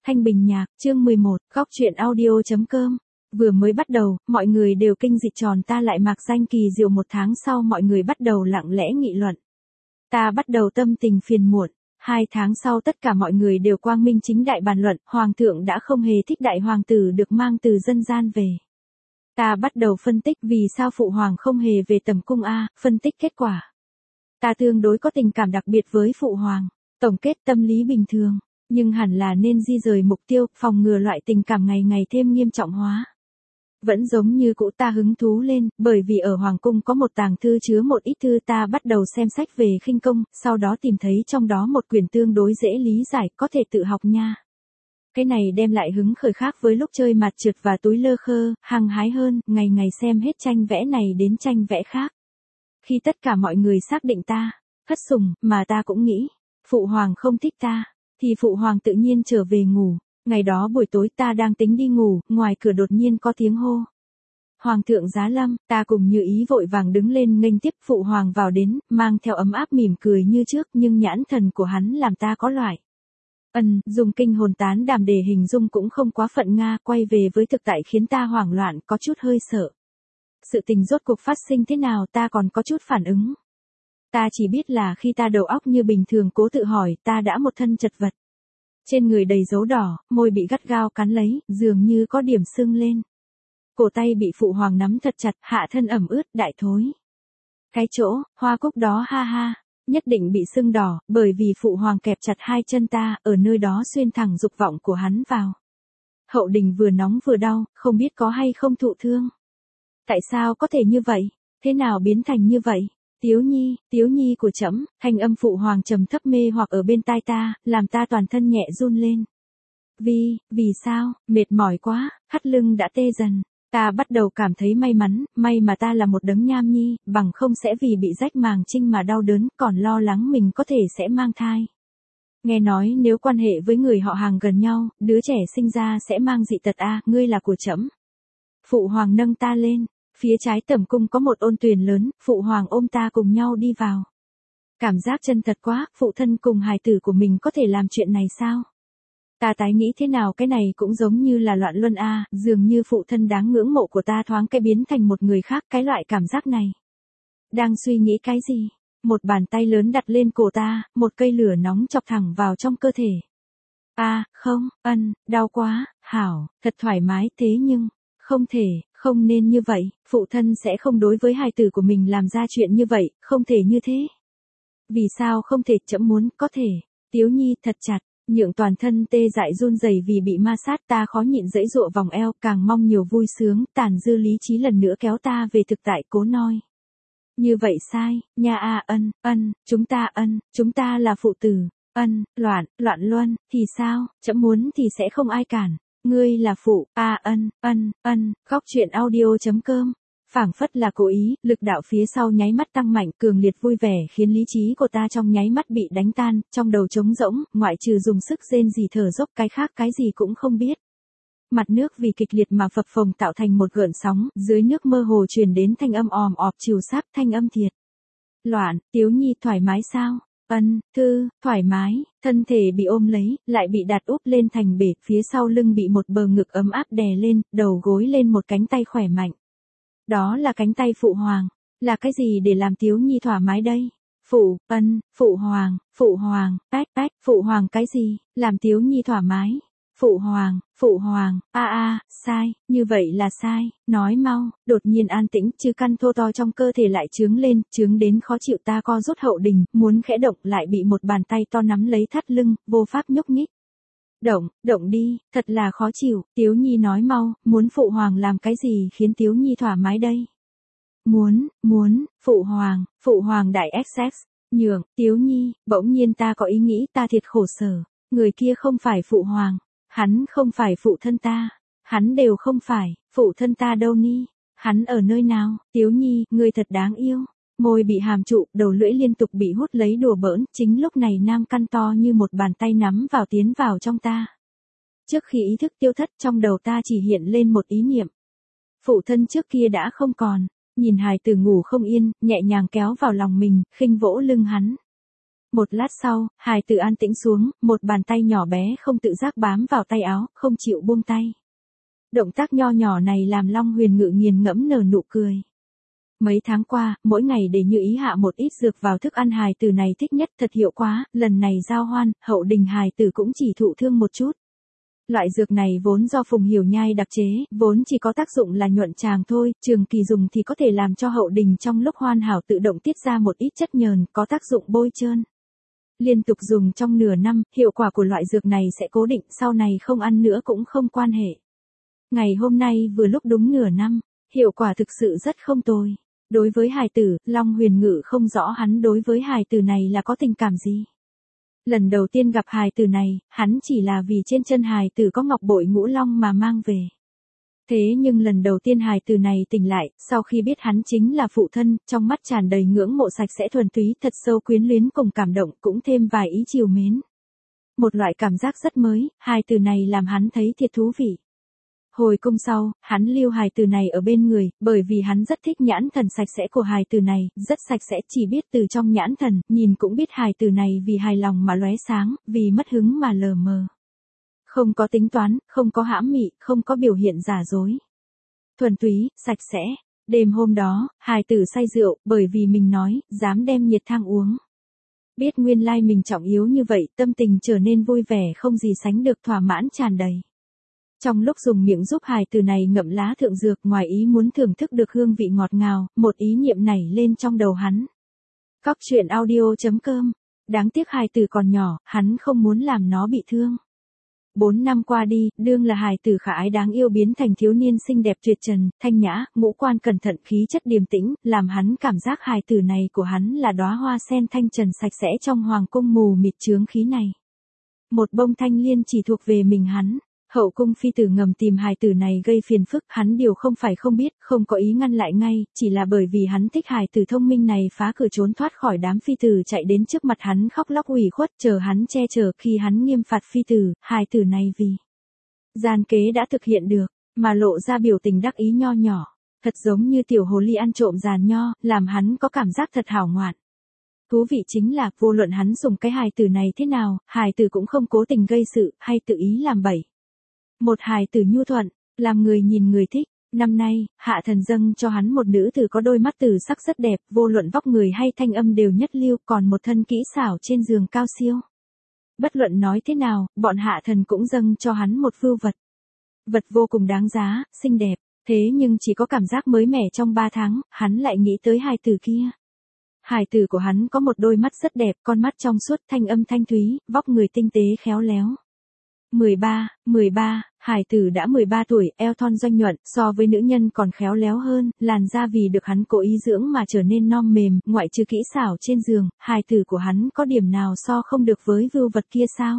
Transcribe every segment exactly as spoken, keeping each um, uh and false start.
Thanh Bình Nhạc, chương mười một, góc truyện audio.com. Vừa mới bắt đầu, mọi người đều kinh dị tròn ta lại mạc danh kỳ diệu, một tháng sau mọi người bắt đầu lặng lẽ nghị luận. Ta bắt đầu tâm tình phiền muộn. Hai tháng sau tất cả mọi người đều quang minh chính đại bàn luận, hoàng thượng đã không hề thích đại hoàng tử được mang từ dân gian về. Ta bắt đầu phân tích vì sao phụ hoàng không hề về tầm cung a, phân tích kết quả. Ta tương đối có tình cảm đặc biệt với phụ hoàng, tổng kết tâm lý bình thường, nhưng hẳn là nên di rời mục tiêu, phòng ngừa loại tình cảm ngày ngày thêm nghiêm trọng hóa. Vẫn giống như cũ ta hứng thú lên, bởi vì ở hoàng cung có một tàng thư chứa một ít thư, ta bắt đầu xem sách về khinh công, sau đó tìm thấy trong đó một quyển tương đối dễ lý giải, có thể tự học nha. Cái này đem lại hứng khởi khác với lúc chơi mặt trượt và túi lơ khơ, hăng hái hơn, ngày ngày xem hết tranh vẽ này đến tranh vẽ khác. Khi tất cả mọi người xác định ta thất sủng, mà ta cũng nghĩ phụ hoàng không thích ta, thì phụ hoàng tự nhiên trở về ngủ. Ngày đó buổi tối ta đang tính đi ngủ, ngoài cửa đột nhiên có tiếng hô. Hoàng thượng giá lâm, ta cùng Như Ý vội vàng đứng lên nghênh tiếp phụ hoàng vào đến, mang theo ấm áp mỉm cười như trước, nhưng nhãn thần của hắn làm ta có loại ân, dùng kinh hồn tán đảm để hình dung cũng không quá phận nga, quay về với thực tại khiến ta hoảng loạn, có chút hơi sợ. Sự tình rốt cuộc phát sinh thế nào ta còn có chút phản ứng. Ta chỉ biết là khi ta đầu óc như bình thường cố tự hỏi, ta đã một thân chật vật. Trên người đầy dấu đỏ, môi bị gắt gao cắn lấy, dường như có điểm sưng lên. Cổ tay bị phụ hoàng nắm thật chặt, hạ thân ẩm ướt, đại thối. Cái chỗ, hoa cúc đó ha ha, nhất định bị sưng đỏ, bởi vì phụ hoàng kẹp chặt hai chân ta, ở nơi đó xuyên thẳng dục vọng của hắn vào. Hậu đình vừa nóng vừa đau, không biết có hay không thụ thương. Tại sao có thể như vậy? Thế nào biến thành như vậy? Tiếu nhi, tiếu nhi của trẫm, thanh âm phụ hoàng trầm thấp mê hoặc ở bên tai ta, làm ta toàn thân nhẹ run lên. Vì, vì sao, mệt mỏi quá, thắt lưng đã tê dần. Ta bắt đầu cảm thấy may mắn, may mà ta là một đấng nham nhi, bằng không sẽ vì bị rách màng trinh mà đau đớn, còn lo lắng mình có thể sẽ mang thai. Nghe nói nếu quan hệ với người họ hàng gần nhau, đứa trẻ sinh ra sẽ mang dị tật a, ngươi là của trẫm. Phụ hoàng nâng ta lên. Phía trái tẩm cung có một ôn tuyền lớn, phụ hoàng ôm ta cùng nhau đi vào. Cảm giác chân thật quá, phụ thân cùng hài tử của mình có thể làm chuyện này sao? Ta tái nghĩ thế nào cái này cũng giống như là loạn luân a, dường như phụ thân đáng ngưỡng mộ của ta thoáng cái biến thành một người khác, cái loại cảm giác này. Đang suy nghĩ cái gì? Một bàn tay lớn đặt lên cổ ta, một cây lửa nóng chọc thẳng vào trong cơ thể. A, không, ân, đau quá, hảo, thật thoải mái, thế nhưng, không thể. Không nên như vậy, phụ thân sẽ không đối với hài tử của mình làm ra chuyện như vậy, không thể như thế. Vì sao không thể, trẫm muốn, có thể. Tiếu nhi thật chặt, nhượng toàn thân tê dại run rẩy vì bị ma sát, ta khó nhịn dãy dụa vòng eo, càng mong nhiều vui sướng, tàn dư lý trí lần nữa kéo ta về thực tại, cố nói. Như vậy sai, nha a, ân, ân, chúng ta ân, chúng ta là phụ tử, ân, loạn, loạn luân, thì sao, trẫm muốn thì sẽ không ai cản. Ngươi là phụ, a à, ân, ân, ân, góc truyện audio.com. Phảng phất là cố ý, lực đạo phía sau nháy mắt tăng mạnh, cường liệt vui vẻ khiến lý trí của ta trong nháy mắt bị đánh tan, trong đầu trống rỗng, ngoại trừ dùng sức rên rỉ thở dốc, cái khác cái gì cũng không biết. Mặt nước vì kịch liệt mà phập phồng tạo thành một gợn sóng, dưới nước mơ hồ truyền đến thanh âm òm ọp chiều sáp, thanh âm thiệt. Loạn, Tiếu nhi thoải mái sao? Ân, thư, thoải mái, thân thể bị ôm lấy, lại bị đặt úp lên thành bể, phía sau lưng bị một bờ ngực ấm áp đè lên, đầu gối lên một cánh tay khỏe mạnh. Đó là cánh tay phụ hoàng, là cái gì để làm Tiếu nhi thoải mái đây? Phụ, ân, phụ hoàng, phụ hoàng, tách tách, phụ hoàng cái gì, làm Tiếu nhi thoải mái? Phụ hoàng, phụ hoàng, a a, sai, như vậy là sai, nói mau, đột nhiên an tĩnh, chứ căn thô to trong cơ thể lại trướng lên, trướng đến khó chịu, ta co rút hậu đình, muốn khẽ động lại bị một bàn tay to nắm lấy thắt lưng, vô pháp nhúc nhích. Động, động đi, thật là khó chịu, Tiếu nhi nói mau, muốn phụ hoàng làm cái gì khiến Tiếu nhi thoải mái đây? Muốn, muốn, phụ hoàng, phụ hoàng đại ích ích, nhượng, Tiếu nhi, bỗng nhiên ta có ý nghĩ ta thiệt khổ sở, người kia không phải phụ hoàng. Hắn không phải phụ thân ta, hắn đều không phải, phụ thân ta đâu ni, hắn ở nơi nào, Tiếu nhi, ngươi thật đáng yêu, môi bị hàm trụ, đầu lưỡi liên tục bị hút lấy đùa bỡn, chính lúc này nam căn to như một bàn tay nắm vào tiến vào trong ta. Trước khi ý thức tiêu thất trong đầu ta chỉ hiện lên một ý niệm. Phụ thân trước kia đã không còn, nhìn hài tử ngủ không yên, nhẹ nhàng kéo vào lòng mình, khinh vỗ lưng hắn. Một lát sau, hài tử an tĩnh xuống, một bàn tay nhỏ bé không tự giác bám vào tay áo, không chịu buông tay. Động tác nho nhỏ này làm Long Huyền Ngự nghiền ngẫm nở nụ cười. Mấy tháng qua, mỗi ngày để Như Ý hạ một ít dược vào thức ăn hài tử này thích nhất, thật hiệu quả, lần này giao hoan, hậu đình hài tử cũng chỉ thụ thương một chút. Loại dược này vốn do Phùng Hiểu Nhai đặc chế, vốn chỉ có tác dụng là nhuận tràng thôi, trường kỳ dùng thì có thể làm cho hậu đình trong lúc hoàn hảo tự động tiết ra một ít chất nhờn, có tác dụng bôi trơn. Liên tục dùng trong nửa năm, hiệu quả của loại dược này sẽ cố định, sau này không ăn nữa cũng không quan hệ. Ngày hôm nay vừa lúc đúng nửa năm, hiệu quả thực sự rất không tồi. Đối với hài tử, Long Huyền Ngự không rõ hắn đối với hài tử này là có tình cảm gì. Lần đầu tiên gặp hài tử này, hắn chỉ là vì trên chân hài tử có ngọc bội ngũ long mà mang về. Thế nhưng lần đầu tiên hài tử này tỉnh lại, sau khi biết hắn chính là phụ thân, trong mắt tràn đầy ngưỡng mộ sạch sẽ thuần túy, thật sâu quyến luyến cùng cảm động, cũng thêm vài ý chiều mến. Một loại cảm giác rất mới, hài tử này làm hắn thấy thiệt thú vị. Hồi cung sau, hắn lưu hài tử này ở bên người, bởi vì hắn rất thích nhãn thần sạch sẽ của hài tử này, rất sạch sẽ, chỉ biết từ trong nhãn thần, nhìn cũng biết hài tử này vì hài lòng mà lóe sáng, vì mất hứng mà lờ mờ. Không có tính toán, không có hãm mị, không có biểu hiện giả dối. Thuần túy, sạch sẽ. Đêm hôm đó, hài tử say rượu, bởi vì mình nói, dám đem nhiệt thang uống. Biết nguyên lai mình trọng yếu như vậy, tâm tình trở nên vui vẻ không gì sánh được, thỏa mãn tràn đầy. Trong lúc dùng miệng giúp hài tử này ngậm lá thượng dược, ngoài ý muốn thưởng thức được hương vị ngọt ngào, một ý niệm nảy lên trong đầu hắn. Cóc truyện audio chấm com. Đáng tiếc hài tử còn nhỏ, hắn không muốn làm nó bị thương. Bốn năm qua đi, đương là hài tử khả ái đáng yêu biến thành thiếu niên xinh đẹp tuyệt trần, thanh nhã, ngũ quan cẩn thận, khí chất điềm tĩnh, làm hắn cảm giác hài tử này của hắn là đóa hoa sen thanh trần sạch sẽ trong hoàng cung mù mịt chướng khí này. Một bông thanh liên chỉ thuộc về mình hắn. Hậu cung phi tử ngầm tìm hài tử này gây phiền phức, hắn điều không phải không biết, không có ý ngăn lại ngay, chỉ là bởi vì hắn thích hài tử thông minh này phá cửa trốn thoát khỏi đám phi tử chạy đến trước mặt hắn khóc lóc ủy khuất, chờ hắn che chở, khi hắn nghiêm phạt phi tử, hài tử này vì gian kế đã thực hiện được, mà lộ ra biểu tình đắc ý nho nhỏ, thật giống như tiểu hồ ly ăn trộm giàn nho, làm hắn có cảm giác thật hảo ngoạn. Thú vị chính là, vô luận hắn dùng cái hài tử này thế nào, hài tử cũng không cố tình gây sự, hay tự ý làm bậy. Một hài tử nhu thuận, làm người nhìn người thích. Năm nay, hạ thần dâng cho hắn một nữ tử có đôi mắt tử sắc rất đẹp, vô luận vóc người hay thanh âm đều nhất lưu, còn một thân kỹ xảo trên giường cao siêu. Bất luận nói thế nào, bọn hạ thần cũng dâng cho hắn một vưu vật. Vật vô cùng đáng giá, xinh đẹp, thế nhưng chỉ có cảm giác mới mẻ trong ba tháng, hắn lại nghĩ tới hài tử kia. Hài tử của hắn có một đôi mắt rất đẹp, con mắt trong suốt, thanh âm thanh thúy, vóc người tinh tế khéo léo. mười ba, mười ba, hài tử đã mười ba tuổi, eo thon doanh nhuận, so với nữ nhân còn khéo léo hơn, làn da vì được hắn cố ý dưỡng mà trở nên non mềm, ngoại trừ kỹ xảo trên giường, hài tử của hắn có điểm nào so không được với vưu vật kia sao?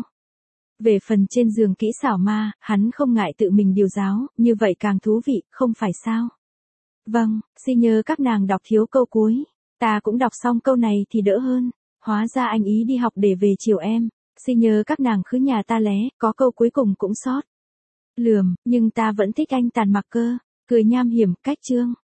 Về phần trên giường kỹ xảo ma, hắn không ngại tự mình điều giáo, như vậy càng thú vị, không phải sao? Vâng, xin nhớ các nàng đọc thiếu câu cuối. Ta cũng đọc xong câu này thì đỡ hơn. Hóa ra anh ý đi học để về chiều em. Xin nhớ các nàng khứ nhà ta lé, có câu cuối cùng cũng sót. Lườm, nhưng ta vẫn thích anh tàn mặc cơ. Cười nham hiểm, cách chương.